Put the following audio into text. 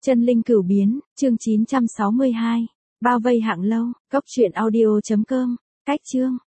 Chân linh cửu biến, chương 962. Bao vây hạng lâu, cốc truyện audio.com. Cách chương.